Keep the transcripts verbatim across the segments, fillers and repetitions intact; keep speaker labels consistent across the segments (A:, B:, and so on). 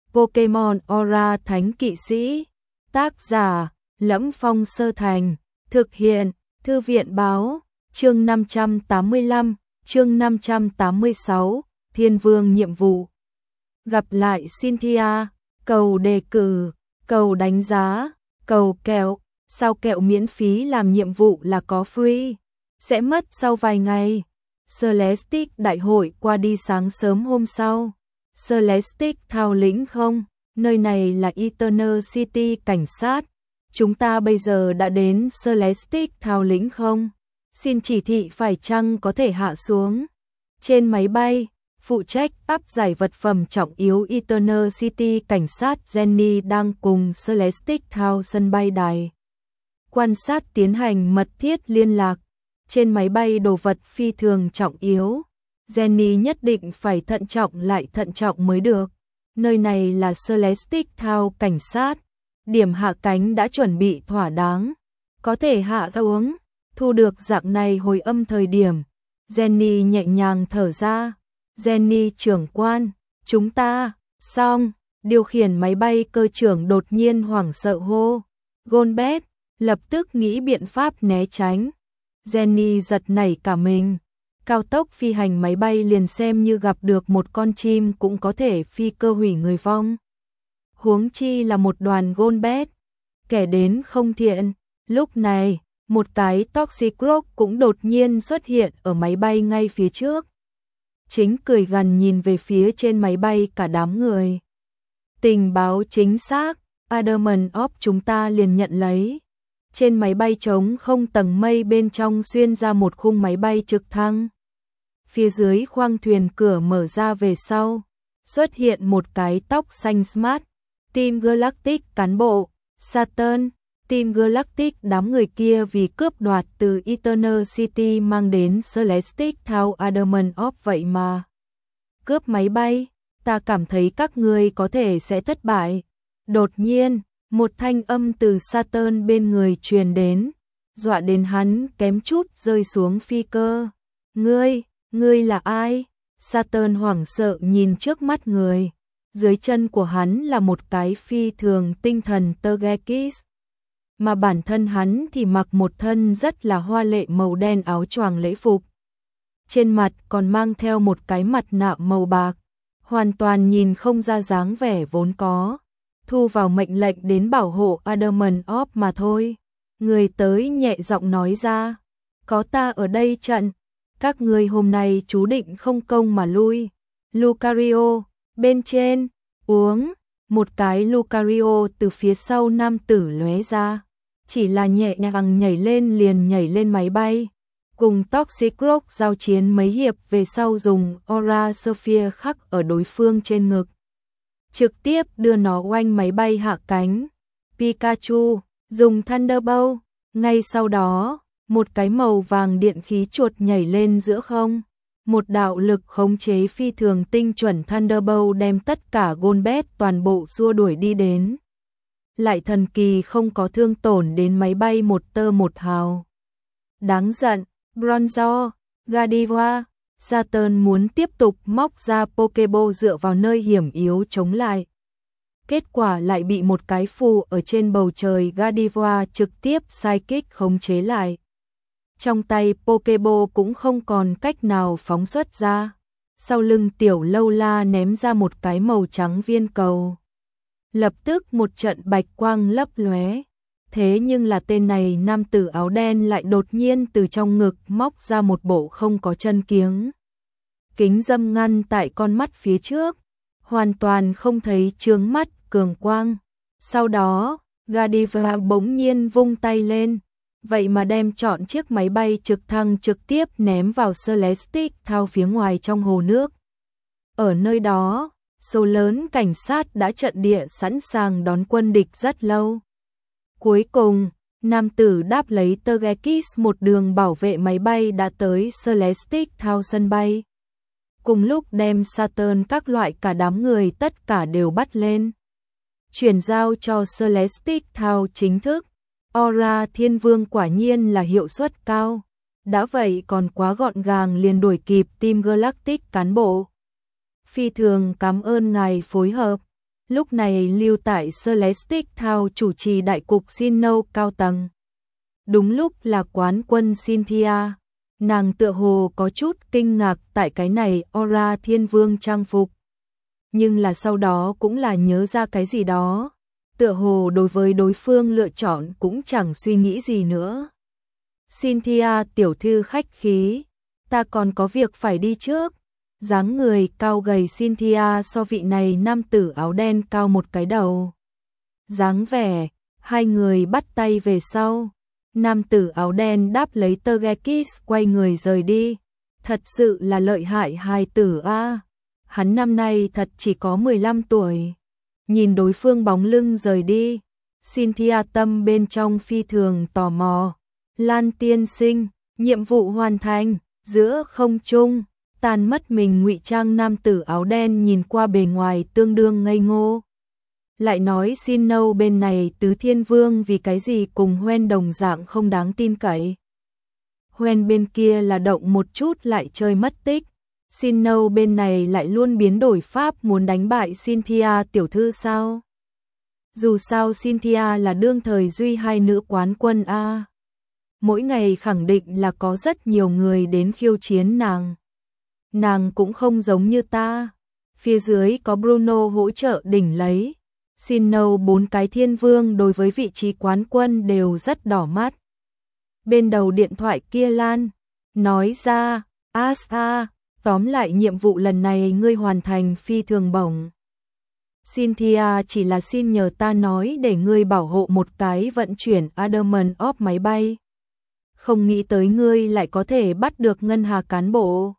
A: Pokemon Aura Thánh Kỵ Sĩ. Tác giả: Lẫm Phong Sơ Thành. Thực hiện: Thư viện Báo. Chương năm trăm tám mươi lăm, chương năm trăm tám mươi sáu, Thiên Vương nhiệm vụ. Gặp lại Cynthia, cầu đề cử, cầu đánh giá, cầu kẹo, sao kẹo miễn phí làm nhiệm vụ là có free, sẽ mất sau vài ngày. Celestic đại hội qua đi sáng sớm hôm sau. Celestic thao lĩnh không, nơi này là Eternal City cảnh sát. Chúng ta bây giờ đã đến Celestic thao lĩnh không? Xin chỉ thị phải chăng có thể hạ xuống. Trên máy bay, phụ trách áp giải vật phẩm trọng yếu Eternal City cảnh sát Jenny đang cùng Celestic thao sân bay đài quan sát tiến hành mật thiết liên lạc. Trên máy bay đồ vật phi thường trọng yếu, Jenny nhất định phải thận trọng lại thận trọng mới được. Nơi này là Celestic thao cảnh sát, điểm hạ cánh đã chuẩn bị thỏa đáng, có thể hạ xuống. Thu được dạng này hồi âm thời điểm, Jenny nhẹ nhàng thở ra. Jenny trưởng quan, chúng ta, xong. Điều khiển máy bay cơ trưởng đột nhiên hoảng sợ hô. Golbet, lập tức nghĩ biện pháp né tránh. Jenny giật nảy cả mình. Cao tốc phi hành máy bay liền xem như gặp được một con chim cũng có thể phi cơ hủy người vong. Huống chi là một đoàn Golbet. Kẻ đến không thiện. Lúc này, một cái Toxic Rock cũng đột nhiên xuất hiện ở máy bay ngay phía trước. Chính cười gần nhìn về phía trên máy bay cả đám người. Tình báo chính xác, Adamant of chúng ta liền nhận lấy. Trên máy bay trống không tầng mây bên trong xuyên ra một khung máy bay trực thăng. Phía dưới khoang thuyền cửa mở ra về sau, xuất hiện một cái tóc xanh smart. Team Galactic cán bộ, Saturn. Team Galactic đám người kia vì cướp đoạt từ Eternal City mang đến Celestic thao Adamant of vậy mà. Cướp máy bay, ta cảm thấy các ngươi có thể sẽ thất bại. Đột nhiên, một thanh âm từ Saturn bên người truyền đến, dọa đến hắn kém chút rơi xuống phi cơ. Ngươi, ngươi là ai? Saturn hoảng sợ nhìn trước mắt người. Dưới chân của hắn là một cái phi thường tinh thần Togekiss. Mà bản thân hắn thì mặc một thân rất là hoa lệ màu đen áo choàng lễ phục. Trên mặt còn mang theo một cái mặt nạ màu bạc, hoàn toàn nhìn không ra dáng vẻ vốn có. Thu vào mệnh lệnh đến bảo hộ Adamant of mà thôi. Người tới nhẹ giọng nói ra, có ta ở đây trận, các ngươi hôm nay chú định không công mà lui. Lucario, bên trên, uống, một cái Lucario từ phía sau nam tử lóe ra. Chỉ là nhẹ nhàng nhảy lên liền nhảy lên máy bay, cùng Toxic Rock giao chiến mấy hiệp về sau dùng Aura Sphere khắc ở đối phương trên ngực. Trực tiếp đưa nó oanh máy bay hạ cánh. Pikachu, dùng Thunderbolt, ngay sau đó, một cái màu vàng điện khí chuột nhảy lên giữa không. Một đạo lực khống chế phi thường tinh chuẩn Thunderbolt đem tất cả Golbet toàn bộ xua đuổi đi đến. Lại thần kỳ không có thương tổn đến máy bay một tơ một hào. Đáng giận, Bronzor, Gardevoir, Saturn muốn tiếp tục móc ra Pokeball dựa vào nơi hiểm yếu chống lại. Kết quả lại bị một cái phù ở trên bầu trời Gardevoir trực tiếp Psychic khống chế lại. Trong tay Pokeball cũng không còn cách nào phóng xuất ra. Sau lưng tiểu lâu la ném ra một cái màu trắng viên cầu. Lập tức một trận bạch quang lấp lóe. Thế nhưng là tên này nam tử áo đen lại đột nhiên từ trong ngực móc ra một bộ không có chân kiếng. Kính dâm ngăn tại con mắt phía trước, hoàn toàn không thấy chướng mắt cường quang. Sau đó, Gardevoir bỗng nhiên vung tay lên, vậy mà đem trọn chiếc máy bay trực thăng trực tiếp ném vào Celestic thao phía ngoài trong hồ nước. Ở nơi đó, số lớn cảnh sát đã trận địa sẵn sàng đón quân địch rất lâu. Cuối cùng, nam tử đáp lấy Togekiss một đường bảo vệ máy bay đã tới Celestic thao sân bay. Cùng lúc đem Saturn các loại cả đám người tất cả đều bắt lên. Chuyển giao cho Celestic thao chính thức. Aura Thiên Vương quả nhiên là hiệu suất cao. Đã vậy còn quá gọn gàng liền đuổi kịp Team Galactic cán bộ. Phi thường cảm ơn ngài phối hợp. lúc này lưu tại Celestic Town chủ trì đại cục xin nâu cao tầng. Đúng lúc là quán quân Cynthia, nàng tựa hồ có chút kinh ngạc tại cái này Aura Thiên Vương trang phục. Nhưng là sau đó cũng là nhớ ra cái gì đó, tựa hồ đối với đối phương lựa chọn cũng chẳng suy nghĩ gì nữa. Cynthia tiểu thư khách khí, ta còn có việc phải đi trước. Dáng người cao gầy Cynthia so vị này nam tử áo đen cao một cái đầu. Dáng vẻ, hai người bắt tay về sau. Nam tử áo đen đáp lấy Tergekis quay người rời đi. Thật sự là lợi hại hài tử a. Hắn năm nay thật chỉ có mười lăm tuổi. Nhìn đối phương bóng lưng rời đi, Cynthia tâm bên trong phi thường tò mò. Lan tiên sinh, nhiệm vụ hoàn thành, giữa không trung, tàn mất mình ngụy trang nam tử áo đen nhìn qua bề ngoài tương đương ngây ngô. Lại nói xin nâu bên này Tứ Thiên Vương vì cái gì cùng Hoen đồng dạng không đáng tin cậy. Hoen bên kia là động một chút lại chơi mất tích. Xin nâu bên này lại luôn biến đổi pháp muốn đánh bại Cynthia tiểu thư sao? Dù sao Cynthia là đương thời duy hai nữ quán quân a. Mỗi ngày khẳng định là có rất nhiều người đến khiêu chiến nàng. Nàng cũng không giống như ta. Phía dưới có Bruno hỗ trợ đỉnh lấy. Xin nâu bốn cái thiên vương đối với vị trí quán quân đều rất đỏ mắt. Bên đầu điện thoại kia Lan nói ra, Asa, tóm lại nhiệm vụ lần này ngươi hoàn thành phi thường bổng. Cynthia chỉ là xin nhờ ta nói để ngươi bảo hộ một cái vận chuyển Adamant of máy bay. Không nghĩ tới ngươi lại có thể bắt được ngân hà cán bộ.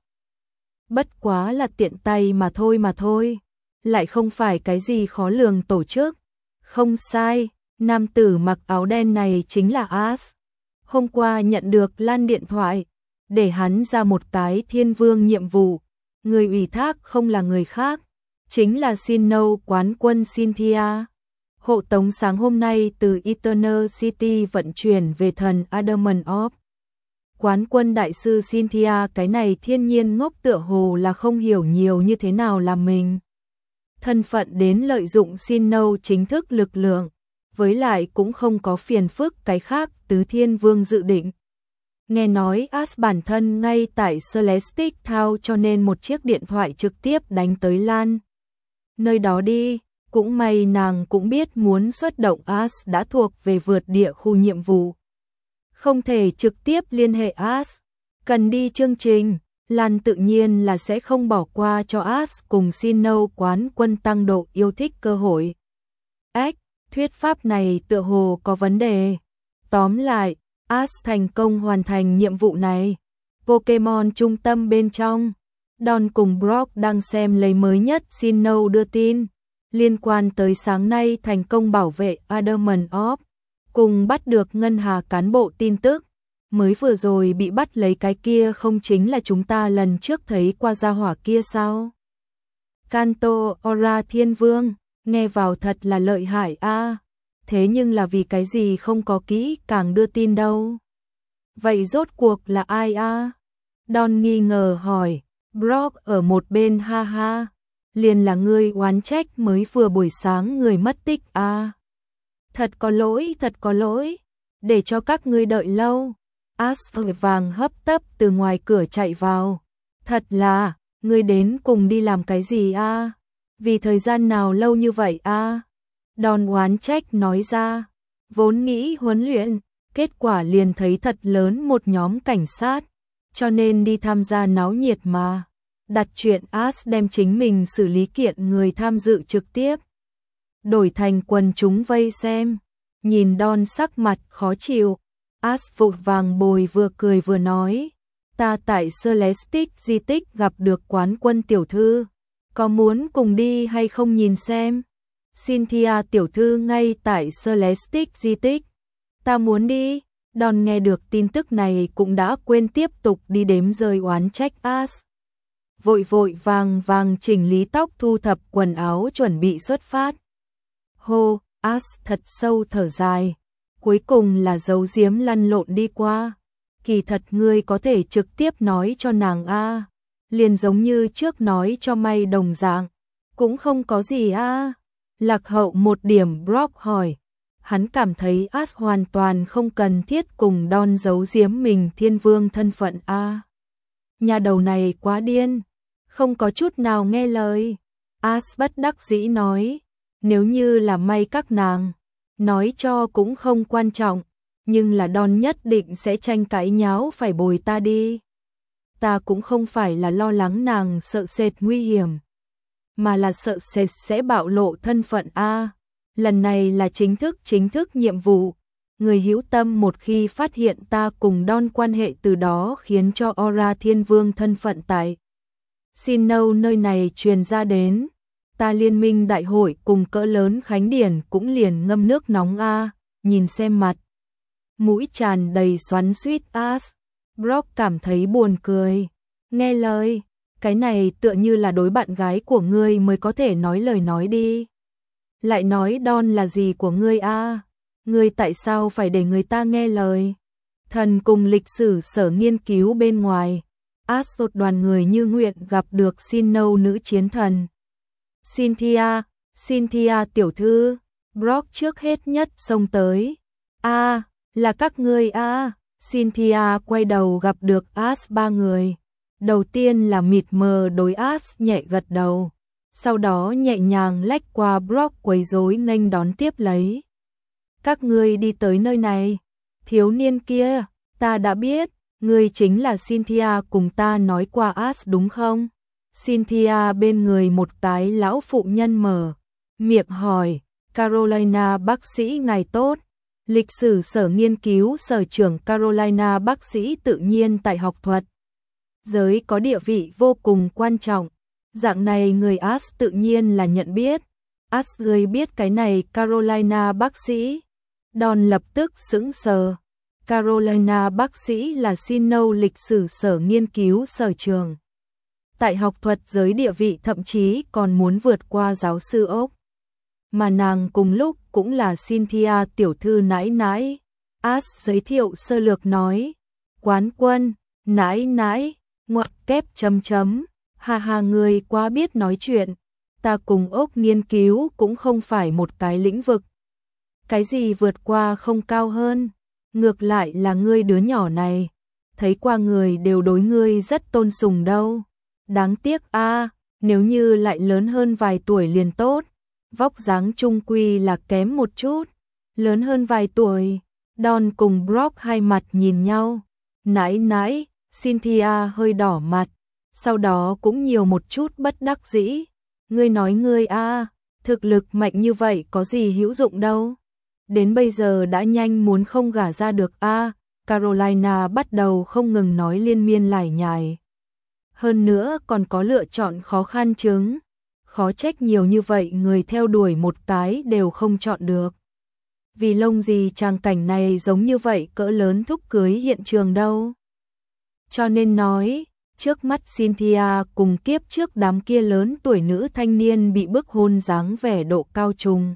A: Bất quá là tiện tay mà thôi mà thôi. Lại không phải cái gì khó lường tổ chức. Không sai, nam tử mặc áo đen này chính là As. Hôm qua nhận được Lan điện thoại, để hắn ra một cái thiên vương nhiệm vụ. Người ủy thác không là người khác, chính là xin nâu quán quân Cynthia. Hộ tống sáng hôm nay từ Eternal City vận chuyển về thần Adamant of. Quán quân đại sư Cynthia cái này thiên nhiên ngốc tựa hồ là không hiểu nhiều như thế nào là mình. Thân phận đến lợi dụng xin nâu chính thức lực lượng, với lại cũng không có phiền phức cái khác Tứ Thiên Vương dự định. Nghe nói As bản thân ngay tại Celestic Town cho nên một chiếc điện thoại trực tiếp đánh tới Lan. Nơi đó đi, cũng may nàng cũng biết muốn xuất động As đã thuộc về vượt địa khu nhiệm vụ. Không thể trực tiếp liên hệ As, cần đi chương trình, Lan tự nhiên là sẽ không bỏ qua cho As cùng xin nâu quán quân tăng độ yêu thích cơ hội. Ếch, thuyết pháp này tựa hồ có vấn đề. Tóm lại, As thành công hoàn thành nhiệm vụ này. Pokemon trung tâm bên trong, Don cùng Brock đang xem lấy mới nhất xin nâu đưa tin, liên quan tới sáng nay thành công bảo vệ Adamant of, cùng bắt được ngân hà cán bộ tin tức. Mới vừa rồi bị bắt lấy cái kia không chính là chúng ta lần trước thấy qua gia hỏa kia sao? Kanto Aura Thiên Vương, nghe vào thật là lợi hại a. Thế nhưng là vì cái gì không có kỹ càng đưa tin đâu? Vậy rốt cuộc là ai a? Don nghi ngờ hỏi. Brock ở một bên ha ha. Liền là ngươi oán trách mới vừa buổi sáng người mất tích a. Thật có lỗi, thật có lỗi. Để cho các ngươi đợi lâu. As vàng hấp tấp từ ngoài cửa chạy vào. Thật là, ngươi đến cùng đi làm cái gì a? Vì thời gian nào lâu như vậy a? Don oán trách nói ra. Vốn nghĩ huấn luyện, kết quả liền thấy thật lớn một nhóm cảnh sát, cho nên đi tham gia náo nhiệt mà. Đặt chuyện As đem chính mình xử lý kiện người tham dự trực tiếp. Đổi thành quần chúng vây xem. Nhìn Don sắc mặt khó chịu. As vội vàng bồi vừa cười vừa nói. Ta tại Celestic di tích gặp được quán quân tiểu thư. Có muốn cùng đi hay không nhìn xem? Cynthia tiểu thư ngay tại Celestic di tích. Ta muốn đi. Don nghe được tin tức này cũng đã quên tiếp tục đi đếm rơi oán trách As. Vội vội vàng vàng chỉnh lý tóc thu thập quần áo chuẩn bị xuất phát. Hô, As thật sâu thở dài. Cuối cùng là giấu giếm lăn lộn đi qua. Kỳ thật ngươi có thể trực tiếp nói cho nàng a. Liền giống như trước nói cho May đồng dạng. Cũng không có gì a. Lạc hậu một điểm, Brock hỏi. Hắn cảm thấy Ash hoàn toàn không cần thiết cùng Don giấu giếm mình thiên vương thân phận a. À, nhà đầu này quá điên, không có chút nào nghe lời. Ash bất đắc dĩ nói, nếu như là may các nàng, nói cho cũng không quan trọng, nhưng là Don nhất định sẽ tranh cãi nháo phải bồi ta đi. Ta cũng không phải là lo lắng nàng sợ sệt nguy hiểm, mà là sợ sệt sẽ bạo lộ thân phận a. À, lần này là chính thức chính thức nhiệm vụ. Người hữu tâm một khi phát hiện ta cùng Don quan hệ, từ đó khiến cho aura thiên vương thân phận tại Sinnoh nơi này truyền ra đến, ta liên minh đại hội cùng cỡ lớn khánh điển cũng liền ngâm nước nóng a. À, nhìn xem mặt mũi tràn đầy xoắn xuýt Ash, Brock cảm thấy buồn cười. Nghe lời, cái này tựa như là đối bạn gái của ngươi mới có thể nói lời nói đi. Lại nói Don là gì của ngươi a? À? Ngươi tại sao phải để người ta nghe lời? Thần cùng lịch sử sở nghiên cứu bên ngoài, Ash một đoàn người như nguyện gặp được Sinnoh nữ chiến thần. Cynthia, Cynthia tiểu thư, Brock trước hết nhất xông tới. A, à, là các ngươi a. À. Cynthia quay đầu gặp được Ash ba người. Đầu tiên là mịt mờ đối Ash nhẹ gật đầu, sau đó nhẹ nhàng lách qua Brock quấy rối nghênh đón tiếp lấy. Các ngươi đi tới nơi này, thiếu niên kia, ta đã biết, ngươi chính là Cynthia cùng ta nói qua Ash đúng không? Cynthia bên người một cái lão phụ nhân mở miệng hỏi, Carolina bác sĩ ngài tốt. Lịch sử sở nghiên cứu sở trưởng Carolina bác sĩ tự nhiên tại học thuật giới có địa vị vô cùng quan trọng. Dạng này người Ash tự nhiên là nhận biết. Ash người biết cái này Carolina bác sĩ. Don lập tức sững sờ. Carolina bác sĩ là Sinnoh lịch sử sở nghiên cứu sở trường. Tại học thuật giới địa vị thậm chí còn muốn vượt qua giáo sư ốc. Mà nàng cùng lúc cũng là Cynthia tiểu thư nãi nãi. Ash giới thiệu sơ lược nói, quán quân, nãi nãi, ngoặc kép chấm chấm, ha ha người quá biết nói chuyện, ta cùng ốc nghiên cứu cũng không phải một cái lĩnh vực. Cái gì vượt qua không cao hơn, ngược lại là ngươi đứa nhỏ này, thấy qua người đều đối ngươi rất tôn sùng đâu. Đáng tiếc a, à, nếu như lại lớn hơn vài tuổi liền tốt. Vóc dáng trung quy là kém một chút, lớn hơn vài tuổi. Don cùng Brock hai mặt nhìn nhau. Nãi nãi, Cynthia hơi đỏ mặt, sau đó cũng nhiều một chút bất đắc dĩ. Ngươi nói ngươi a, à, thực lực mạnh như vậy có gì hữu dụng đâu. Đến bây giờ đã nhanh muốn không gả ra được a. À, Carolina bắt đầu không ngừng nói liên miên lải nhải. Hơn nữa còn có lựa chọn khó khăn chứng. Khó trách nhiều như vậy người theo đuổi một cái đều không chọn được. Vì lông gì tràng cảnh này giống như vậy cỡ lớn thúc cưới hiện trường đâu. Cho nên nói, trước mắt Cynthia cùng kiếp trước đám kia lớn tuổi nữ thanh niên bị bức hôn dáng vẻ độ cao trùng.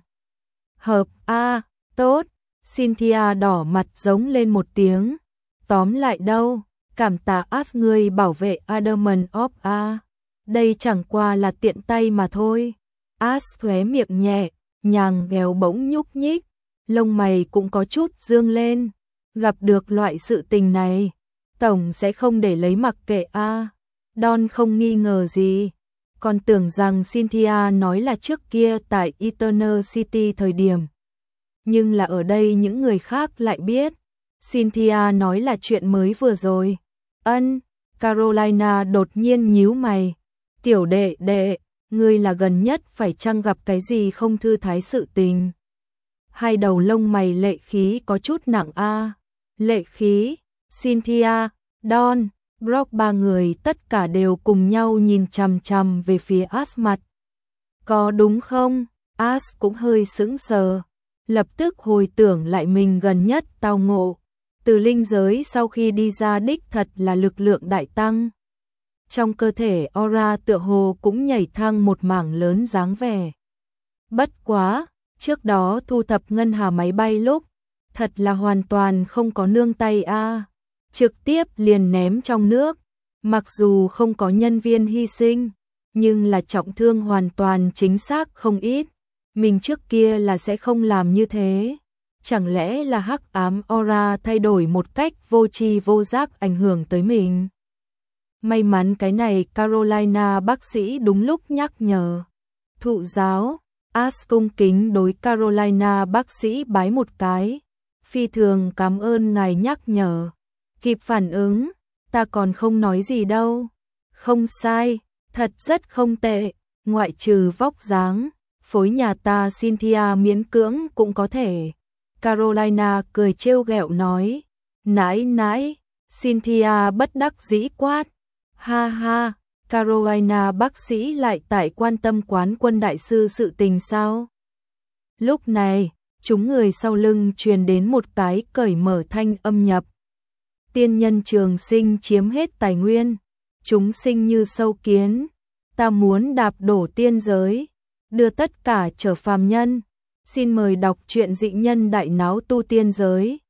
A: Hợp a, à, tốt, Cynthia đỏ mặt giống lên một tiếng. Tóm lại đâu, cảm tạ Ash người bảo vệ Adamant of A. Đây chẳng qua là tiện tay mà thôi. Ash khóe miệng nhẹ, nhàng ghèo bỗng nhúc nhích, lông mày cũng có chút dương lên. Gặp được loại sự tình này, tổng sẽ không để lấy mặc kệ a. À. Don không nghi ngờ gì, còn tưởng rằng Cynthia nói là trước kia tại Eternal City thời điểm. Nhưng là ở đây những người khác lại biết, Cynthia nói là chuyện mới vừa rồi. Ân, Carolina đột nhiên nhíu mày. Tiểu đệ đệ, ngươi là gần nhất phải chăng gặp cái gì không thư thái sự tình? Hai đầu lông mày lệ khí có chút nặng a. À. Lệ khí, Cynthia, Don, Brock ba người tất cả đều cùng nhau nhìn chằm chằm về phía Ash mặt. Có đúng không? Ash cũng hơi sững sờ, lập tức hồi tưởng lại mình gần nhất tao ngộ. Từ linh giới sau khi đi ra đích thật là lực lượng đại tăng. Trong cơ thể aura tựa hồ cũng nhảy thăng một mảng lớn dáng vẻ. Bất quá, trước đó thu thập ngân hà máy bay lúc, thật là hoàn toàn không có nương tay a, à. Trực tiếp liền ném trong nước, mặc dù không có nhân viên hy sinh, nhưng là trọng thương hoàn toàn chính xác không ít. Mình trước kia là sẽ không làm như thế. Chẳng lẽ là hắc ám aura thay đổi một cách vô tri vô giác ảnh hưởng tới mình? May mắn cái này Carolina bác sĩ đúng lúc nhắc nhở. Thụ giáo, Ash cung kính đối Carolina bác sĩ bái một cái. Phi thường cảm ơn ngài nhắc nhở. Kịp phản ứng, ta còn không nói gì đâu. Không sai, thật rất không tệ, ngoại trừ vóc dáng, phối nhà ta Cynthia miễn cưỡng cũng có thể. Carolina cười trêu ghẹo nói. Nãi nãi, Cynthia bất đắc dĩ quát. Ha ha, Carolina bác sĩ lại tại quan tâm Quán Quân đại sư sự tình sao? Lúc này, chúng người sau lưng truyền đến một cái cởi mở thanh âm nhập. Tiên nhân trường sinh chiếm hết tài nguyên, chúng sinh như sâu kiến, ta muốn đạp đổ tiên giới, đưa tất cả trở phàm nhân. Xin mời đọc truyện Dị Nhân Đại Náo Tu Tiên Giới.